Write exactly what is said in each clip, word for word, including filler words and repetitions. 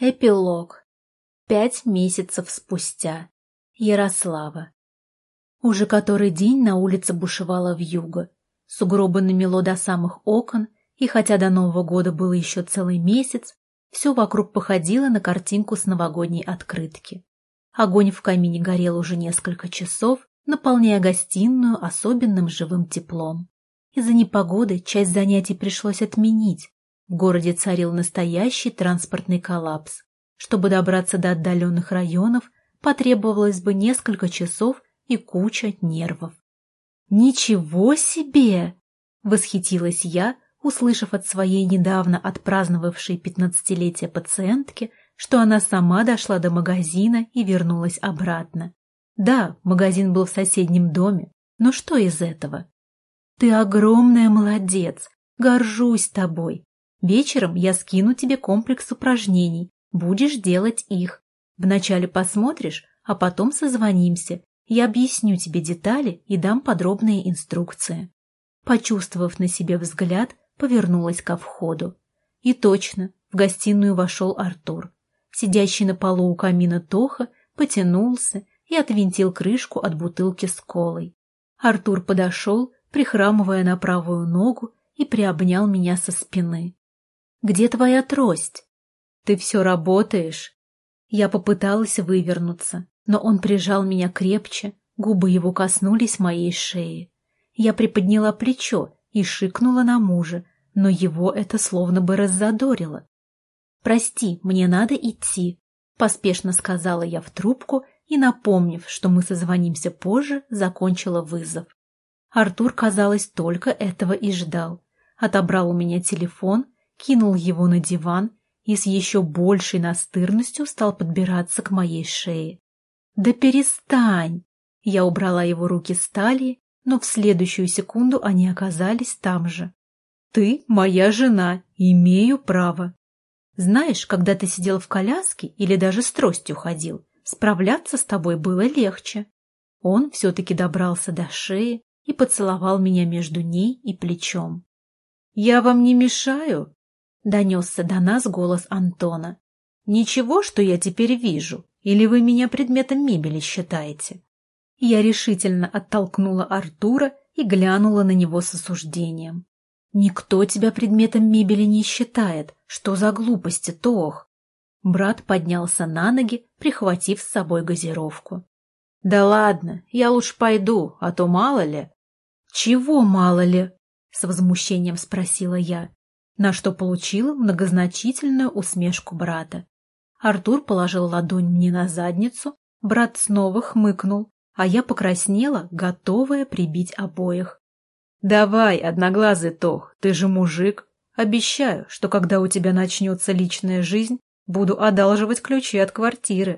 Эпилог. Пять месяцев спустя. Ярослава. Уже который день на улице бушевала вьюга. Сугробы намело до самых окон, и хотя до Нового года было еще целый месяц, все вокруг походило на картинку с новогодней открытки. Огонь в камине горел уже несколько часов, наполняя гостиную особенным живым теплом. Из-за непогоды часть занятий пришлось отменить. В городе царил настоящий транспортный коллапс. Чтобы добраться до отдаленных районов, потребовалось бы несколько часов и куча нервов. «Ничего себе!» — восхитилась я, услышав от своей недавно отпраздновавшей пятнадцатилетие пациентки, что она сама дошла до магазина и вернулась обратно. Да, магазин был в соседнем доме, но что из этого? «Ты огромная молодец! Горжусь тобой! Вечером я скину тебе комплекс упражнений, будешь делать их. Вначале посмотришь, а потом созвонимся. Я объясню тебе детали и дам подробные инструкции». Почувствовав на себе взгляд, повернулась ко входу. И точно, в гостиную вошел Артур. Сидящий на полу у камина Тоха потянулся и отвинтил крышку от бутылки с колой. Артур подошел, прихрамывая на правую ногу, и приобнял меня со спины. «Где твоя трость?» «Ты все работаешь?» Я попыталась вывернуться, но он прижал меня крепче, губы его коснулись моей шеи. Я приподняла плечо и шикнула на мужа, но его это словно бы раззадорило. «Прости, мне надо идти», — поспешно сказала я в трубку и, напомнив, что мы созвонимся позже, закончила вызов. Артур, казалось, только этого и ждал. Отобрал у меня телефон, кинул его на диван и с еще большей настырностью стал подбираться к моей шее. «Да перестань!» Я убрала его руки с талии, но в следующую секунду они оказались там же. «Ты моя жена, имею право. Знаешь, когда ты сидел в коляске или даже с тростью ходил, справляться с тобой было легче». Он все-таки добрался до шеи и поцеловал меня между ней и плечом. «Я вам не мешаю?» — донесся до нас голос Антона. «Ничего, что я теперь вижу? Или вы меня предметом мебели считаете?» Я решительно оттолкнула Артура и глянула на него с осуждением. «Никто тебя предметом мебели не считает. Что за глупости, Тох?» Брат поднялся на ноги, прихватив с собой газировку. «Да ладно, я лучше пойду, а то мало ли». «Чего мало ли?» — с возмущением спросила я, на что получила многозначительную усмешку брата. Артур положил ладонь мне на задницу, брат снова хмыкнул, а я покраснела, готовая прибить обоих. «Давай, одноглазый Тох, ты же мужик. Обещаю, что когда у тебя начнется личная жизнь, буду одалживать ключи от квартиры».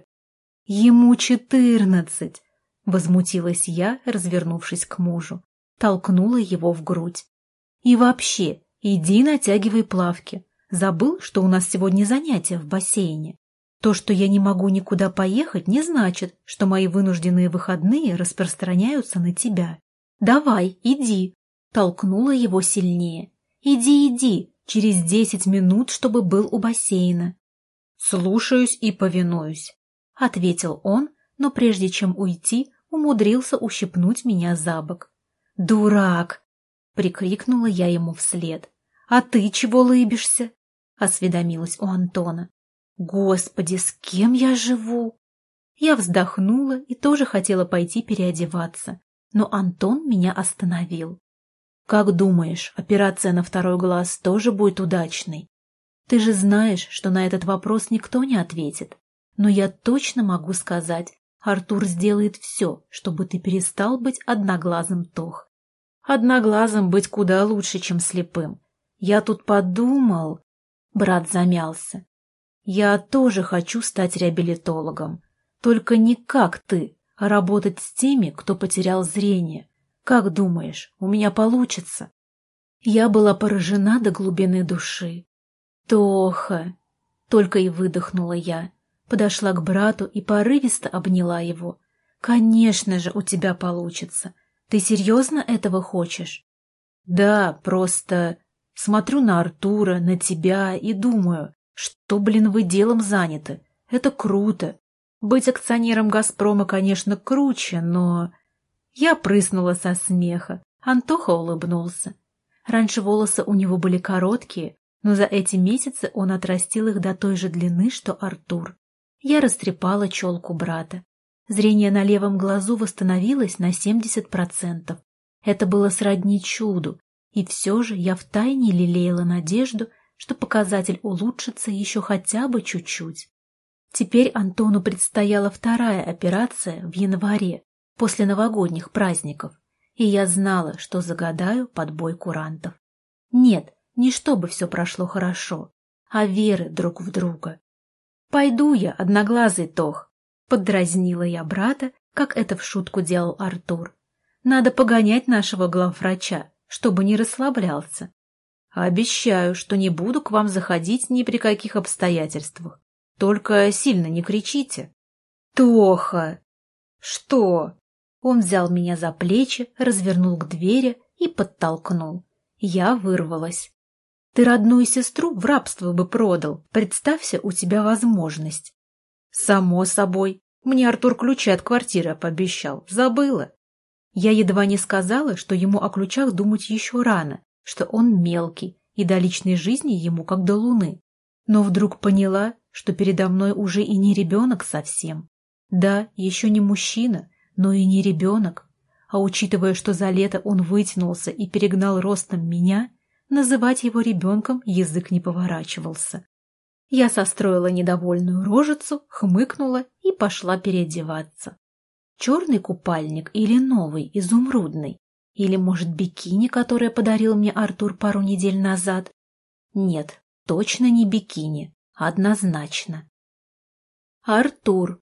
«Ему четырнадцать!» — возмутилась я, развернувшись к мужу. Толкнула его в грудь. «И вообще, иди натягивай плавки. Забыл, что у нас сегодня занятия в бассейне? То, что я не могу никуда поехать, не значит, что мои вынужденные выходные распространяются на тебя. Давай, иди!» Толкнула его сильнее. «Иди, иди, через десять минут, чтобы был у бассейна». «Слушаюсь и повинуюсь», — ответил он, но прежде чем уйти, умудрился ущипнуть меня за бок. «Дурак!» — прикрикнула я ему вслед. «А ты чего лыбишься?» — осведомилась у Антона. «Господи, с кем я живу?» Я вздохнула и тоже хотела пойти переодеваться, но Антон меня остановил. «Как думаешь, операция на второй глаз тоже будет удачной? Ты же знаешь, что на этот вопрос никто не ответит. Но я точно могу сказать, Артур сделает все, чтобы ты перестал быть одноглазым, Тох. Одноглазым быть куда лучше, чем слепым. Я тут подумал...» Брат замялся. «Я тоже хочу стать реабилитологом. Только не как ты, а работать с теми, кто потерял зрение. Как думаешь, у меня получится?» Я была поражена до глубины души. «Тоха!» — только и выдохнула я. Подошла к брату и порывисто обняла его. «Конечно же, у тебя получится. Ты серьезно этого хочешь?» «Да, просто смотрю на Артура, на тебя и думаю, Что, блин, вы делом заняты? Это круто. Быть акционером «Газпрома», конечно, круче, но... Я прыснула со смеха. Антоха улыбнулся. Раньше волосы у него были короткие, но за эти месяцы он отрастил их до той же длины, что Артур. Я растрепала челку брата. Зрение на левом глазу восстановилось на семьдесят процентов. Это было сродни чуду, и все же я втайне лелеяла надежду, что показатель улучшится еще хотя бы чуть-чуть. Теперь Антону предстояла вторая операция в январе, после новогодних праздников, и я знала, что загадаю под бой курантов. Нет, не чтобы все прошло хорошо, а веры друг в друга. «Пойду я, одноглазый Тох», — поддразнила я брата, как это в шутку делал Артур. «Надо погонять нашего главврача, чтобы не расслаблялся. Обещаю, что не буду к вам заходить ни при каких обстоятельствах. Только сильно не кричите». «Тоха!» «Что?» Он взял меня за плечи, развернул к двери и подтолкнул. Я вырвалась. «Ты родную сестру в рабство бы продал. Представься, у тебя возможность». «Само собой. Мне Артур ключи от квартиры пообещал. Забыла». Я едва не сказала, что ему о ключах думать еще рано, что он мелкий, и до личной жизни ему как до луны. Но вдруг поняла, что передо мной уже и не ребенок совсем. Да, еще не мужчина, но и не ребенок. А учитывая, что за лето он вытянулся и перегнал ростом меня, называть его ребенком язык не поворачивался. Я состроила недовольную рожицу, хмыкнула и пошла переодеваться. Черный купальник или новый, изумрудный? Или, может, бикини, которое подарил мне Артур пару недель назад? Нет, точно не бикини, однозначно. Артур.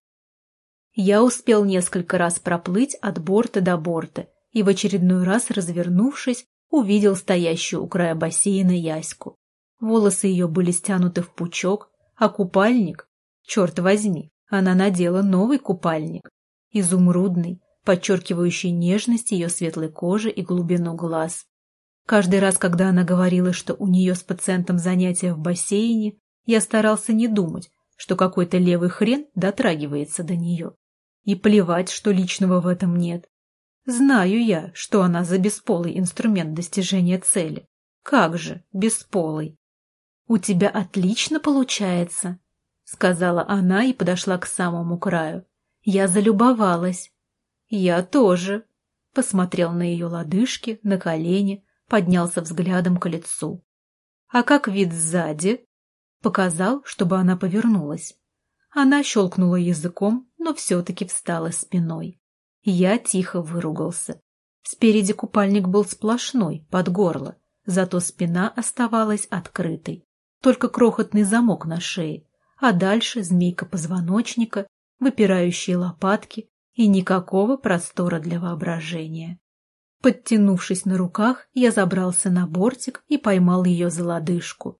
Я успел несколько раз проплыть от борта до борта и в очередной раз, развернувшись, увидел стоящую у края бассейна Яську. Волосы ее были стянуты в пучок, а купальник, черт возьми, она надела новый купальник, изумрудный, подчеркивающий нежность ее светлой кожи и глубину глаз. Каждый раз, когда она говорила, что у нее с пациентом занятия в бассейне, я старался не думать, что какой-то левый хрен дотрагивается до нее. И плевать, что личного в этом нет. Знаю я, что она за бесполый инструмент достижения цели. Как же бесполый? «У тебя отлично получается», — сказала она и подошла к самому краю. Я залюбовалась. «Я тоже», — посмотрел на ее лодыжки, на колени, поднялся взглядом к лицу. «А как вид сзади?» Показал, чтобы она повернулась. Она щелкнула языком, но все-таки встала спиной. Я тихо выругался. Спереди купальник был сплошной, под горло, зато спина оставалась открытой. Только крохотный замок на шее, а дальше змейка позвоночника, выпирающие лопатки и никакого простора для воображения. Подтянувшись на руках, я забрался на бортик и поймал ее за лодыжку.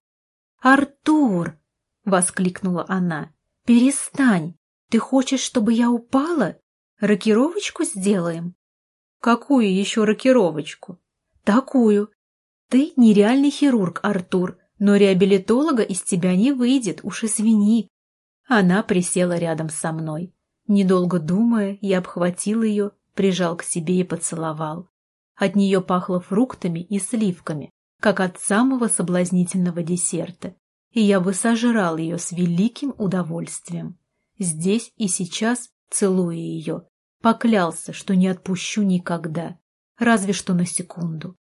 «Артур!» — воскликнула она. «Перестань! Ты хочешь, чтобы я упала? Рокировочку сделаем?» «Какую еще рокировочку?» «Такую. Ты нереальный хирург, Артур, но реабилитолога из тебя не выйдет, уж извини». Она присела рядом со мной. Недолго думая, я обхватил ее, прижал к себе и поцеловал. От нее пахло фруктами и сливками, как от самого соблазнительного десерта, и я бы сожрал ее с великим удовольствием. Здесь и сейчас, целуя ее, поклялся, что не отпущу никогда, разве что на секунду.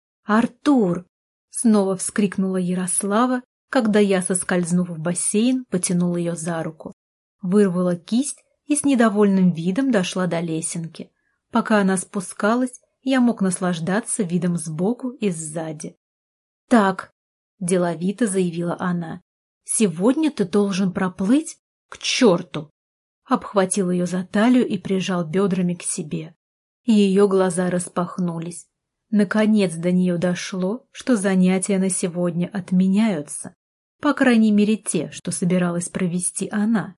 «Артур!» — снова вскрикнула Ярослава, когда я, соскользнув в бассейн, потянул ее за руку. Вырвала кисть и с недовольным видом дошла до лесенки. Пока она спускалась, я мог наслаждаться видом сбоку и сзади. «Так», — деловито заявила она, — «сегодня ты должен проплыть к черту!» Обхватил ее за талию и прижал бедрами к себе. Ее глаза распахнулись. Наконец до нее дошло, что занятия на сегодня отменяются. По крайней мере, те, что собиралась провести она.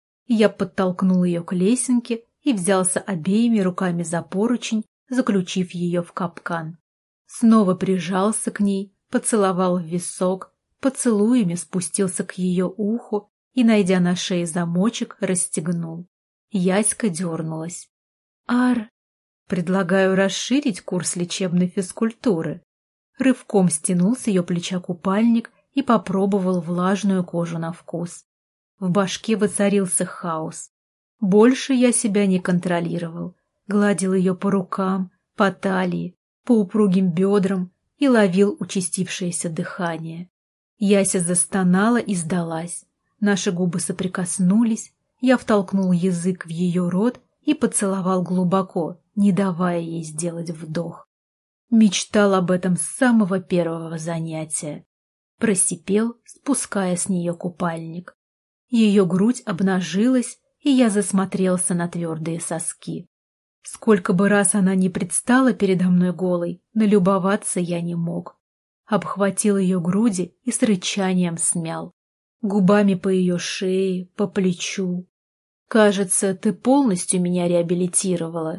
Я подтолкнул ее к лесенке и взялся обеими руками за поручень, заключив ее в капкан. Снова прижался к ней, поцеловал в висок, поцелуями спустился к ее уху и, найдя на шее замочек, расстегнул. Яська дернулась. «Ар, предлагаю расширить курс лечебной физкультуры». Рывком стянул с ее плеча купальник и попробовал влажную кожу на вкус. В башке воцарился хаос. Больше я себя не контролировал. Гладил ее по рукам, по талии, по упругим бедрам и ловил участившееся дыхание. Яся застонала и сдалась. Наши губы соприкоснулись, я втолкнул язык в ее рот и поцеловал глубоко, не давая ей сделать вдох. Мечтал об этом с самого первого занятия. Просипел, спуская с нее купальник. Ее грудь обнажилась, и я засмотрелся на твердые соски. Сколько бы раз она ни предстала передо мной голой, налюбоваться я не мог. Обхватил ее груди и с рычанием смял. Губами по ее шее, по плечу. «Кажется, ты полностью меня реабилитировала».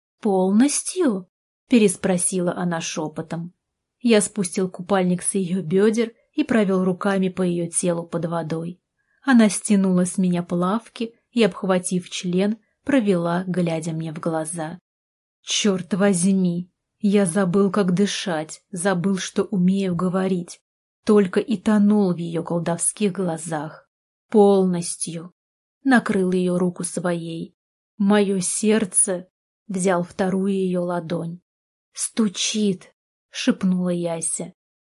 «Полностью?» — переспросила она шепотом. Я спустил купальник с ее бедер и провел руками по ее телу под водой. Она стянула с меня плавки и, обхватив член, провела, глядя мне в глаза. Черт возьми! Я забыл, как дышать, забыл, что умею говорить. Только и тонул в ее колдовских глазах. Полностью. Накрыл ее руку своей. Мое сердце... Взял вторую ее ладонь. «Стучит!» — шепнула Яся.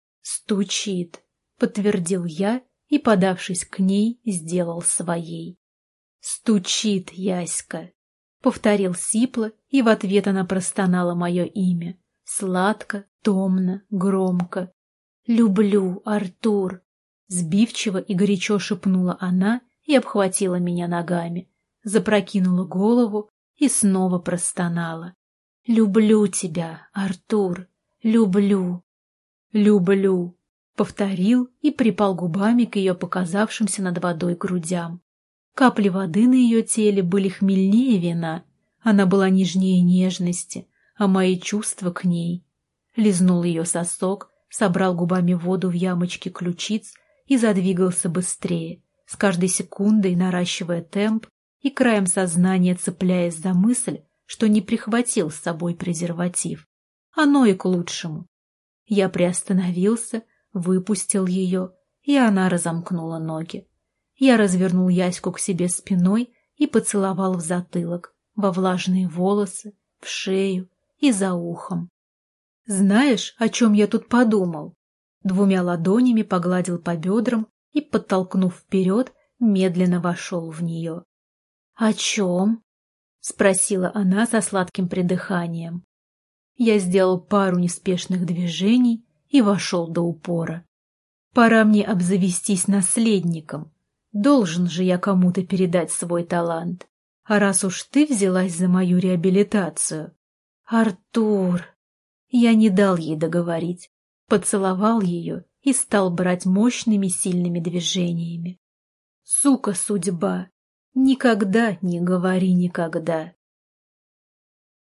«Стучит!» — подтвердил я и, подавшись к ней, сделал своей. «Стучит, Яська!» — повторил сипло, и в ответ она простонала мое имя. Сладко, томно, громко. «Люблю, Артур!» — сбивчиво и горячо шепнула она и обхватила меня ногами, запрокинула голову и снова простонала. «Люблю тебя, Артур! Люблю!» «Люблю!» — повторил и припал губами к ее показавшимся над водой грудям. Капли воды на ее теле были хмельнее вина. Она была нежнее нежности, а мои чувства к ней. Лизнул ее сосок, собрал губами воду в ямочке ключиц и задвигался быстрее, с каждой секундой наращивая темп и краем сознания цепляясь за мысль, что не прихватил с собой презерватив. Оно и к лучшему. Я приостановился, выпустил ее, и она разомкнула ноги. Я развернул Яську к себе спиной и поцеловал в затылок, во влажные волосы, в шею и за ухом. «Знаешь, о чем я тут подумал?» Двумя ладонями погладил по бедрам и, подтолкнув вперед, медленно вошел в нее. «О чем?» — спросила она со сладким придыханием. Я сделал пару неспешных движений и вошел до упора. «Пора мне обзавестись наследником. Должен же я кому-то передать свой талант. А раз уж ты взялась за мою реабилитацию...» «Артур!» Я не дал ей договорить, поцеловал ее и стал брать мощными сильными движениями. «Сука, судьба! Никогда не говори никогда!»